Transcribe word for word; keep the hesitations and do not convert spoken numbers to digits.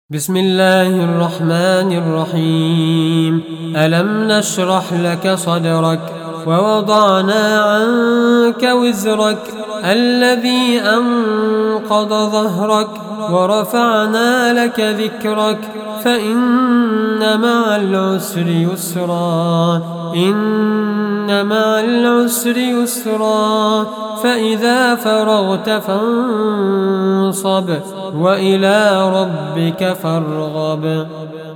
بسم الله الرحمن الرحيم. ألم نشرح لك صدرك ووضعنا عنك وزرك الذي أنقض ظهرك ورفعنا لك ذكرك فإن مع العسر يسرا إن مع العسر يسرا فإذا فرغت فانصب وإلى ربك فارغب.